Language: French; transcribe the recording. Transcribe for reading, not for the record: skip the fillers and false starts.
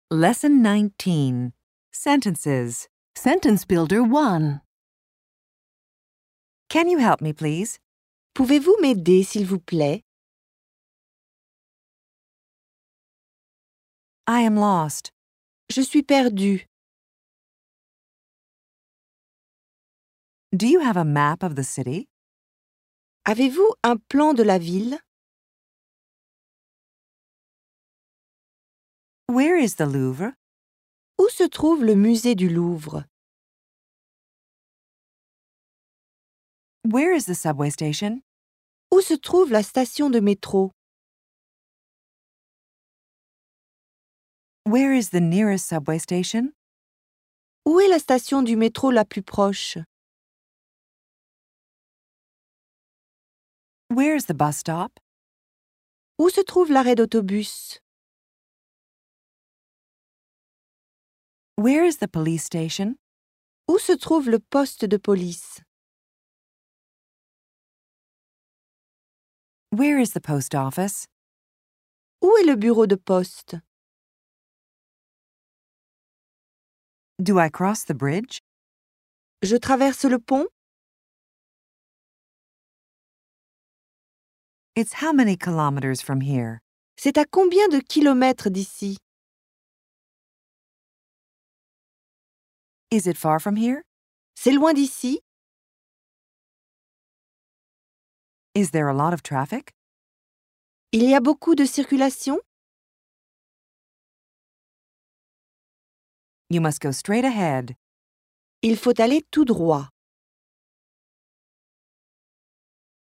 Lesson 19. Sentences. Sentence Builder 1. Can you help me, please? Pouvez-vous m'aider, s'il vous plaît? I am lost. Je suis perdu. Do you have a map of the city? Avez-vous un plan de la ville? Where is the Louvre? Où se trouve le musée du Louvre? Where is the subway station? Où se trouve la station de métro? Where is the nearest subway station? Où est la station du métro la plus proche? Where is the bus stop? Où se trouve l'arrêt d'autobus? Where is the police station? Où se trouve le poste de police? Where is the post office? Où est le bureau de poste? Do I cross the bridge? Je traverse le pont? It's how many kilometers from here? C'est à combien de kilomètres d'ici? Is it far from here? C'est loin d'ici? Is there a lot of traffic? Il y a beaucoup de circulation? You must go straight ahead. Il faut aller tout droit.